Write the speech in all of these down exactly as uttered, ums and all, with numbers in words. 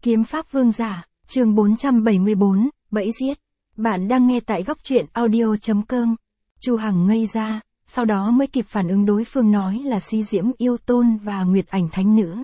Kiếm pháp vương giả, chương bốn trăm bảy mươi bốn, bẫy giết. Bạn đang nghe tại góc truyện audio chấm com. Chu Hằng ngây ra, sau đó mới kịp phản ứng đối phương nói là Si Diễm Yêu Tôn và Nguyệt Ảnh Thánh Nữ.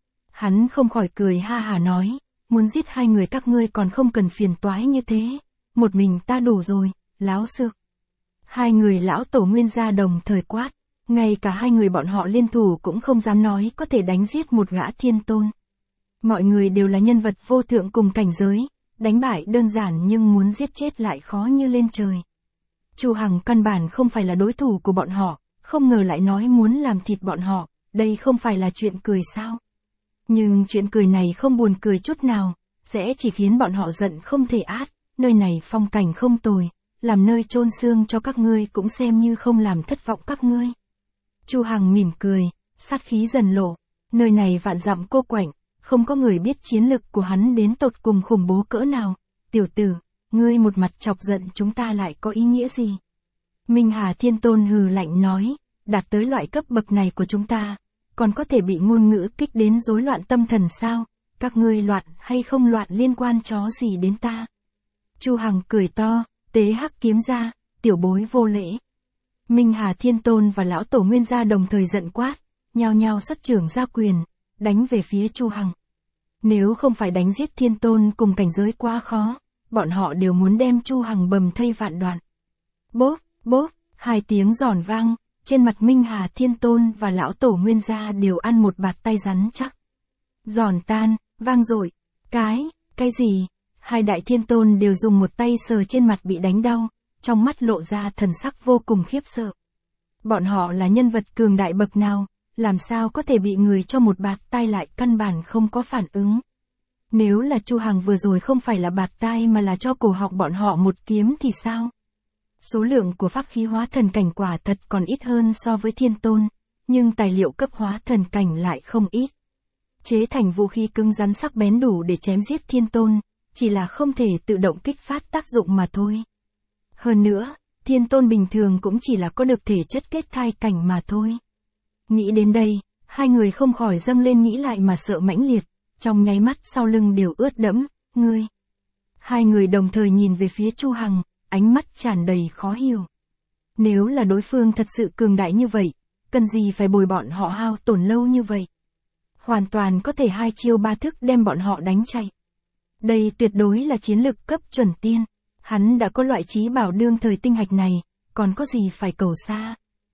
Hắn không khỏi cười ha hả nói, muốn giết hai người các ngươi còn không cần phiền toái như thế, một mình ta đủ rồi, láo xược. Hai người lão tổ nguyên gia đồng thời quát, ngay cả hai người bọn họ liên thủ cũng không dám nói có thể đánh giết một gã thiên tôn. Mọi người đều là nhân vật vô thượng cùng cảnh giới, đánh bại đơn giản nhưng muốn giết chết lại khó như lên trời. Chu Hằng căn bản không phải là đối thủ của bọn họ, không ngờ lại nói muốn làm thịt bọn họ, đây không phải là chuyện cười sao? Nhưng chuyện cười này không buồn cười chút nào, sẽ chỉ khiến bọn họ giận không thể át, nơi này phong cảnh không tồi, làm nơi chôn xương cho các ngươi cũng xem như không làm thất vọng các ngươi. Chu Hằng mỉm cười, sát khí dần lộ, nơi này vạn dặm cô quạnh, không có người biết chiến lực của hắn đến tột cùng khủng bố cỡ nào. Tiểu tử, ngươi một mặt chọc giận chúng ta lại có ý nghĩa gì? Minh Hà Thiên Tôn hừ lạnh nói, đạt tới loại cấp bậc này của chúng ta, còn có thể bị ngôn ngữ kích đến rối loạn tâm thần sao? Các ngươi loạn hay không loạn liên quan chó gì đến ta? Chu Hằng cười to, tế hắc kiếm ra, tiểu bối vô lễ. Minh Hà Thiên Tôn và lão tổ nguyên gia đồng thời giận quát, nhao nhao xuất trưởng ra quyền, đánh về phía Chu Hằng. Nếu không phải đánh giết thiên tôn cùng cảnh giới quá khó, bọn họ đều muốn đem Chu Hằng bầm thây vạn đoạn. Bốp, bốp, hai tiếng giòn vang, trên mặt Minh Hà Thiên Tôn và lão tổ nguyên gia đều ăn một bạt tay rắn chắc. Giòn tan, vang dội, cái, cái gì? Hai đại thiên tôn đều dùng một tay sờ trên mặt bị đánh đau, trong mắt lộ ra thần sắc vô cùng khiếp sợ. Bọn họ là nhân vật cường đại bậc nào, làm sao có thể bị người cho một bạt tai lại căn bản không có phản ứng. Nếu là Chu Hằng vừa rồi không phải là bạt tai mà là cho cổ họng bọn họ một kiếm thì sao? Số lượng của pháp khí hóa thần cảnh quả thật còn ít hơn so với thiên tôn, nhưng tài liệu cấp hóa thần cảnh lại không ít. Chế thành vũ khí cứng rắn sắc bén đủ để chém giết thiên tôn, chỉ là không thể tự động kích phát tác dụng mà thôi. Hơn nữa, thiên tôn bình thường cũng chỉ là có được thể chất kết thai cảnh mà thôi. Nghĩ đến đây, hai người không khỏi dâng lên nghĩ lại mà sợ mãnh liệt, trong nháy mắt sau lưng đều ướt đẫm, ngươi. Hai người đồng thời nhìn về phía Chu Hằng, ánh mắt tràn đầy khó hiểu. Nếu là đối phương thật sự cường đại như vậy, cần gì phải bồi bọn họ hao tổn lâu như vậy? Hoàn toàn có thể hai chiêu ba thức đem bọn họ đánh chạy. Đây tuyệt đối là chiến lực cấp chuẩn tiên, hắn đã có loại trí bảo đương thời tinh hạch này, còn có gì phải cầu xa.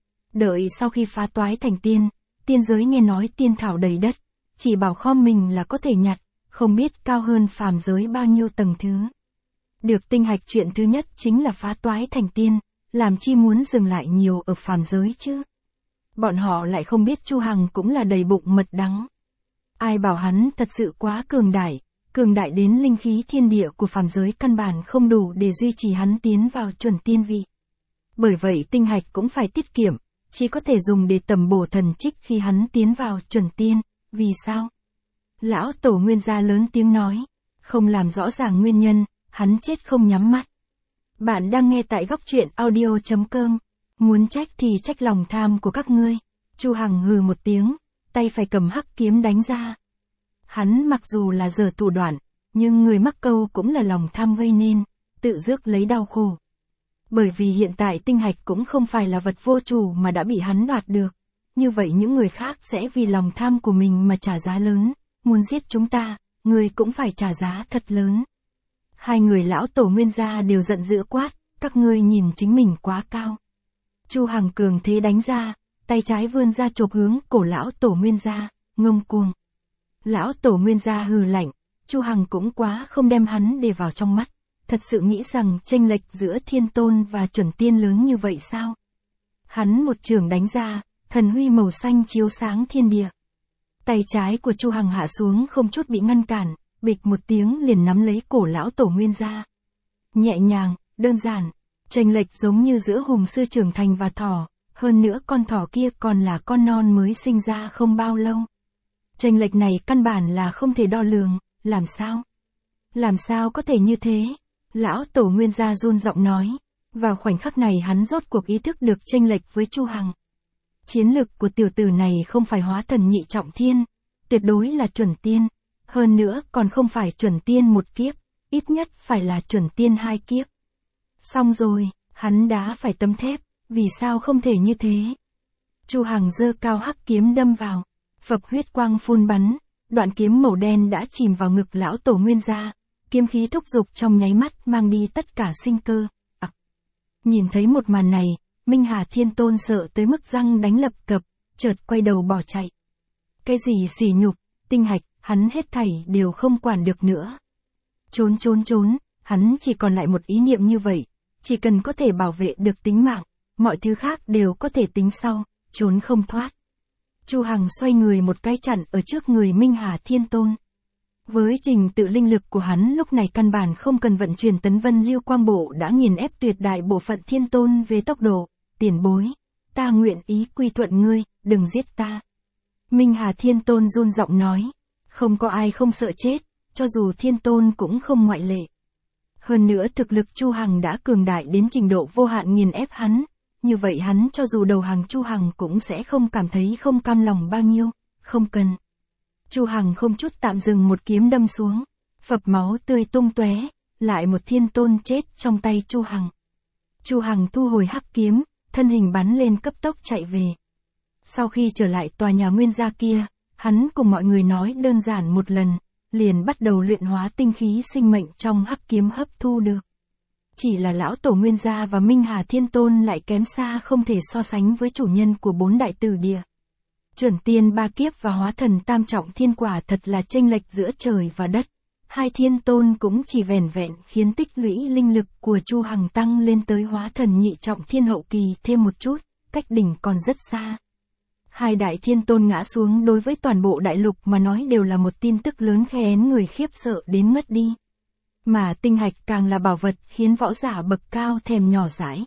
Đợi sau khi phá toái thành tiên, tiên giới nghe nói tiên thảo đầy đất, chỉ bảo kho mình là có thể nhặt, không biết cao hơn phàm giới bao nhiêu tầng thứ. Được tinh hạch chuyện thứ nhất chính là phá toái thành tiên, làm chi muốn dừng lại nhiều ở phàm giới chứ. Bọn họ lại không biết Chu Hằng cũng là đầy bụng mật đắng. Ai bảo hắn thật sự quá cường đại, cường đại đến linh khí thiên địa của phàm giới căn bản không đủ để duy trì hắn tiến vào chuẩn tiên vị. Bởi vậy tinh hạch cũng phải tiết kiệm, chỉ có thể dùng để tầm bổ thần trích khi hắn tiến vào chuẩn tiên. Vì sao? Lão tổ nguyên gia lớn tiếng nói, không làm rõ ràng nguyên nhân, hắn chết không nhắm mắt. Bạn đang nghe tại góc truyện audio chấm com. Muốn trách thì trách lòng tham của các ngươi. Chu Hằng hừ một tiếng, tay phải cầm hắc kiếm đánh ra. Hắn mặc dù là giở thủ đoạn, nhưng người mắc câu cũng là lòng tham gây nên, tự rước lấy đau khổ. Bởi vì hiện tại tinh hạch cũng không phải là vật vô chủ mà đã bị hắn đoạt được. Như vậy những người khác sẽ vì lòng tham của mình mà trả giá lớn, muốn giết chúng ta, người cũng phải trả giá thật lớn. Hai người lão tổ nguyên gia đều giận dữ quát, các ngươi nhìn chính mình quá cao. Chu Hằng cường thế đánh ra, tay trái vươn ra chộp hướng cổ lão tổ nguyên gia, ngông cuồng. Lão tổ nguyên gia hừ lạnh, Chu Hằng cũng quá không đem hắn để vào trong mắt, thật sự nghĩ rằng chênh lệch giữa thiên tôn và chuẩn tiên lớn như vậy sao? Hắn một trường đánh ra, thần huy màu xanh chiếu sáng thiên địa. Tay trái của Chu Hằng hạ xuống không chút bị ngăn cản, bịch một tiếng liền nắm lấy cổ lão tổ nguyên gia. Nhẹ nhàng, đơn giản, chênh lệch giống như giữa hùng sư trưởng thành và thỏ, hơn nữa con thỏ kia còn là con non mới sinh ra không bao lâu. Chênh lệch này căn bản là không thể đo lường, làm sao? Làm sao có thể như thế? Lão tổ nguyên gia run giọng nói. Vào khoảnh khắc này hắn rốt cuộc ý thức được chênh lệch với Chu Hằng. Chiến lực của tiểu tử này không phải hóa thần nhị trọng thiên, tuyệt đối là chuẩn tiên, Hơn nữa còn không phải chuẩn tiên một kiếp, ít nhất phải là chuẩn tiên hai kiếp. Xong rồi, hắn đã phải tấm thép, vì sao không thể như thế? Chu Hằng giơ cao hắc kiếm đâm vào, phập huyết quang phun bắn, đoạn kiếm màu đen đã chìm vào ngực lão tổ Nguyên gia, kiếm khí thúc giục trong nháy mắt mang đi tất cả sinh cơ. À, nhìn thấy một màn này, Minh Hà Thiên Tôn sợ tới mức răng đánh lập cập, chợt quay đầu bỏ chạy. Cái gì sỉ nhục, tinh hạch, hắn hết thảy đều không quản được nữa. Trốn trốn trốn, hắn chỉ còn lại một ý niệm như vậy, chỉ cần có thể bảo vệ được tính mạng, mọi thứ khác đều có thể tính sau, trốn không thoát. Chu Hằng xoay người một cái chặn ở trước người Minh Hà Thiên Tôn. Với trình tự linh lực của hắn lúc này căn bản không cần vận chuyển tấn vân lưu quang bộ đã nghiền ép tuyệt đại bộ phận Thiên Tôn về tốc độ. Tiền bối, ta nguyện ý quy thuận ngươi, đừng giết ta. Minh Hà Thiên Tôn run giọng nói, không có ai không sợ chết, cho dù Thiên Tôn cũng không ngoại lệ. Hơn nữa thực lực Chu Hằng đã cường đại đến trình độ vô hạn nghiền ép hắn, như vậy hắn cho dù đầu hàng Chu Hằng cũng sẽ không cảm thấy không cam lòng bao nhiêu, không cần. Chu Hằng không chút tạm dừng một kiếm đâm xuống, phập máu tươi tung tóe, lại một Thiên Tôn chết trong tay Chu Hằng. Chu Hằng thu hồi hắc kiếm, thân hình bắn lên cấp tốc chạy về. Sau khi trở lại tòa nhà Nguyên gia kia, hắn cùng mọi người nói đơn giản một lần, liền bắt đầu luyện hóa tinh khí sinh mệnh trong hắc kiếm hấp thu được. Chỉ là lão tổ Nguyên gia và Minh Hà Thiên Tôn lại kém xa không thể so sánh với chủ nhân của bốn đại tử địa. Chuẩn tiên ba kiếp và hóa thần tam trọng thiên quả thật là chênh lệch giữa trời và đất. Hai Thiên Tôn cũng chỉ vẻn vẹn khiến tích lũy linh lực của Chu Hằng tăng lên tới hóa thần nhị trọng thiên hậu kỳ thêm một chút, cách đỉnh còn rất xa. Hai đại Thiên Tôn ngã xuống đối với toàn bộ đại lục mà nói đều là một tin tức lớn khiến người khiếp sợ đến mất đi. Mà tinh hạch càng là bảo vật khiến võ giả bậc cao thèm nhỏ dãi.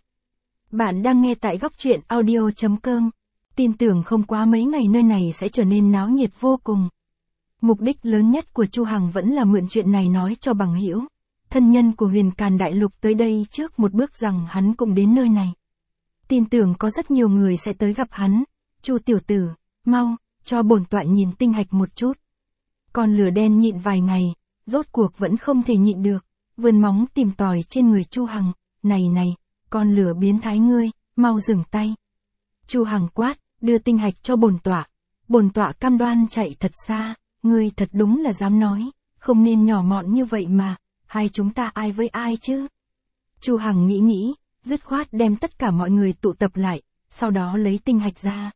Bạn đang nghe tại góc truyện audio chấm com. Tin tưởng không quá mấy ngày nơi này sẽ trở nên náo nhiệt vô cùng. Mục đích lớn nhất của Chu Hằng vẫn là mượn chuyện này nói cho bằng hữu, thân nhân của Huyền Càn Đại Lục tới đây trước một bước rằng hắn cũng đến nơi này. Tin tưởng có rất nhiều người sẽ tới gặp hắn. Chu tiểu tử, mau, cho bổn tọa nhìn tinh hạch một chút. Con lửa đen nhịn vài ngày, rốt cuộc vẫn không thể nhịn được, vươn móng tìm tòi trên người Chu Hằng. Này này, con lửa biến thái ngươi, mau dừng tay. Chu Hằng quát, đưa tinh hạch cho bổn tọa. Bổn tọa cam đoan chạy thật xa. Ngươi thật đúng là dám nói, không nên nhỏ mọn như vậy mà, hai chúng ta ai với ai chứ? Chu Hằng nghĩ nghĩ, dứt khoát đem tất cả mọi người tụ tập lại, sau đó lấy tinh hạch ra.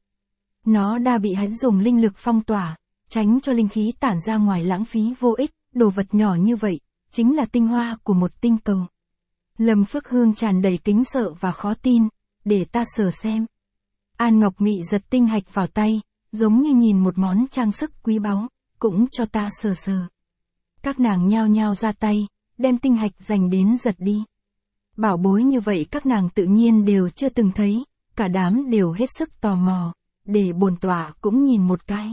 Nó đã bị hắn dùng linh lực phong tỏa, tránh cho linh khí tản ra ngoài lãng phí vô ích, đồ vật nhỏ như vậy, chính là tinh hoa của một tinh cầu. Lâm Phước Hương tràn đầy kính sợ và khó tin, để ta sờ xem. An Ngọc Mị giật tinh hạch vào tay, giống như nhìn một món trang sức quý báu. Cũng cho ta sờ sờ. Các nàng nhao nhao ra tay, đem tinh hạch dành đến giật đi. Bảo bối như vậy các nàng tự nhiên đều chưa từng thấy, cả đám đều hết sức tò mò, để bổn tọa cũng nhìn một cái.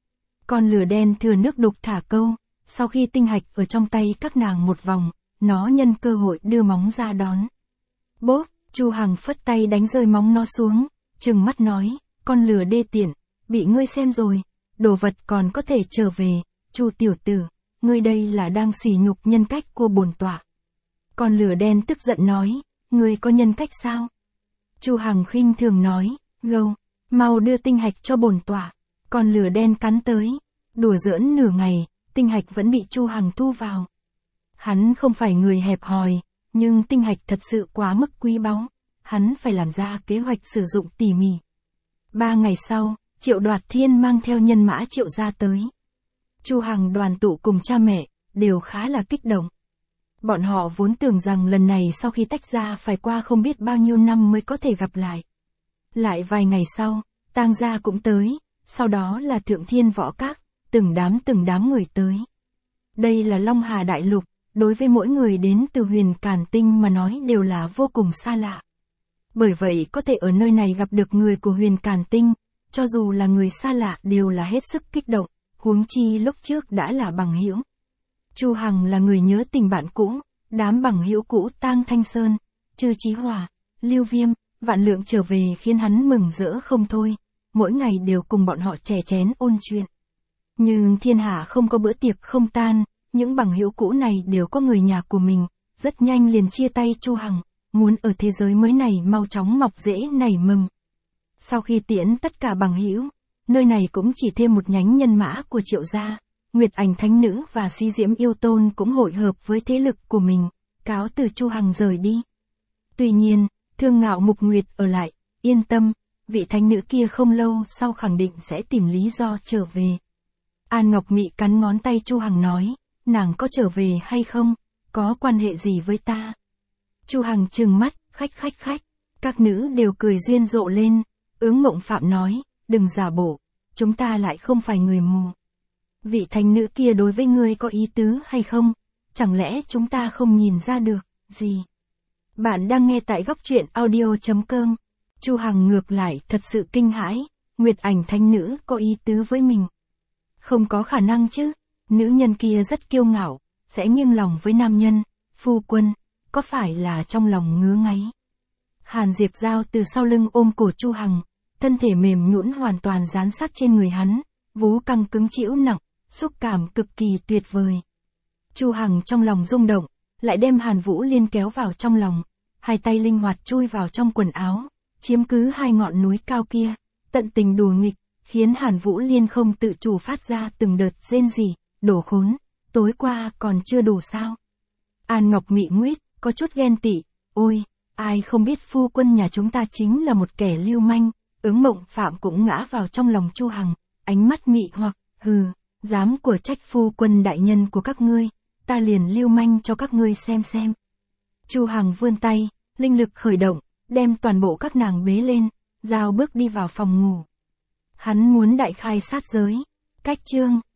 Con lửa đen thừa nước đục thả câu, sau khi tinh hạch ở trong tay các nàng một vòng, nó nhân cơ hội đưa móng ra đón. Bốp, Chu Hằng phất tay đánh rơi móng nó xuống, trừng mắt nói, con lửa đê tiện, bị ngươi xem rồi. Đồ vật còn có thể trở về, Chu tiểu tử, ngươi đây là đang sỉ nhục nhân cách của bổn tọa. Con lửa đen tức giận nói, ngươi có nhân cách sao? Chu Hằng khinh thường nói, gâu, mau đưa tinh hạch cho bổn tọa. Con lửa đen cắn tới, đùa giỡn nửa ngày, tinh hạch vẫn bị Chu Hằng thu vào. Hắn không phải người hẹp hòi, nhưng tinh hạch thật sự quá mức quý báu, hắn phải làm ra kế hoạch sử dụng tỉ mỉ. Ba ngày sau, Triệu Đoạt Thiên mang theo nhân mã Triệu gia tới. Chu Hằng đoàn tụ cùng cha mẹ, đều khá là kích động. Bọn họ vốn tưởng rằng lần này sau khi tách ra phải qua không biết bao nhiêu năm mới có thể gặp lại. Lại vài ngày sau, Tang gia cũng tới, sau đó là Thượng Thiên Võ Các, từng đám từng đám người tới. Đây là Long Hà Đại Lục, đối với mỗi người đến từ Huyền Càn Tinh mà nói đều là vô cùng xa lạ. Bởi vậy có thể ở nơi này gặp được người của Huyền Càn Tinh, cho dù là người xa lạ đều là hết sức kích động, huống chi lúc trước đã là bằng hữu. Chu Hằng là người nhớ tình bạn cũ, đám bằng hữu cũ Tang Thanh Sơn, Trư Chí Hòa, Lưu Viêm, Vạn Lượng trở về khiến hắn mừng rỡ không thôi, mỗi ngày đều cùng bọn họ chè chén ôn chuyện. Nhưng thiên hạ không có bữa tiệc không tan, những bằng hữu cũ này đều có người nhà của mình, rất nhanh liền chia tay Chu Hằng, muốn ở thế giới mới này mau chóng mọc rễ nảy mầm. Sau khi tiễn tất cả bằng hữu, nơi này cũng chỉ thêm một nhánh nhân mã của Triệu gia, Nguyệt Ảnh Thánh Nữ và Si Diễm Yêu Tôn cũng hội hợp với thế lực của mình, cáo từ Chu Hằng rời đi. Tuy nhiên, Thương Ngạo Mục Nguyệt ở lại, yên tâm, vị thánh nữ kia không lâu sau khẳng định sẽ tìm lý do trở về. An Ngọc Mị cắn ngón tay Chu Hằng nói, nàng có trở về hay không, có quan hệ gì với ta? Chu Hằng trừng mắt, khách khách khách, các nữ đều cười duyên rộ lên, Ứng Mộng Phạm nói, đừng giả bộ, chúng ta lại không phải người mù. Vị thánh nữ kia đối với ngươi có ý tứ hay không, chẳng lẽ chúng ta không nhìn ra được, gì? Bạn đang nghe tại góc truyện audio chấm com. Chu Hằng ngược lại thật sự kinh hãi, Nguyệt Ảnh Thánh Nữ có ý tứ với mình. Không có khả năng chứ, nữ nhân kia rất kiêu ngạo, sẽ nghiêng lòng với nam nhân, phu quân, có phải là trong lòng ngứa ngáy. Hàn Diệp Giao từ sau lưng ôm cổ Chu Hằng, thân thể mềm nhũn hoàn toàn dán sát trên người hắn, vú căng cứng chịu nặng, xúc cảm cực kỳ tuyệt vời. Chu Hằng trong lòng rung động, lại đem Hàn Vũ Liên kéo vào trong lòng, hai tay linh hoạt chui vào trong quần áo, chiếm cứ hai ngọn núi cao kia, tận tình đùa nghịch, khiến Hàn Vũ Liên không tự chủ phát ra từng đợt rên rỉ, đổ khốn, tối qua còn chưa đủ sao? An Ngọc Mị nguyết, có chút ghen tị, ôi, ai không biết phu quân nhà chúng ta chính là một kẻ lưu manh. Ứng Mộng Phạm cũng ngã vào trong lòng Chu Hằng, ánh mắt mị hoặc, hừ, dám của trách phu quân đại nhân của các ngươi, ta liền lưu manh cho các ngươi xem xem. Chu Hằng vươn tay, linh lực khởi động, đem toàn bộ các nàng bế lên, giao bước đi vào phòng ngủ. Hắn muốn đại khai sát giới. Cách chương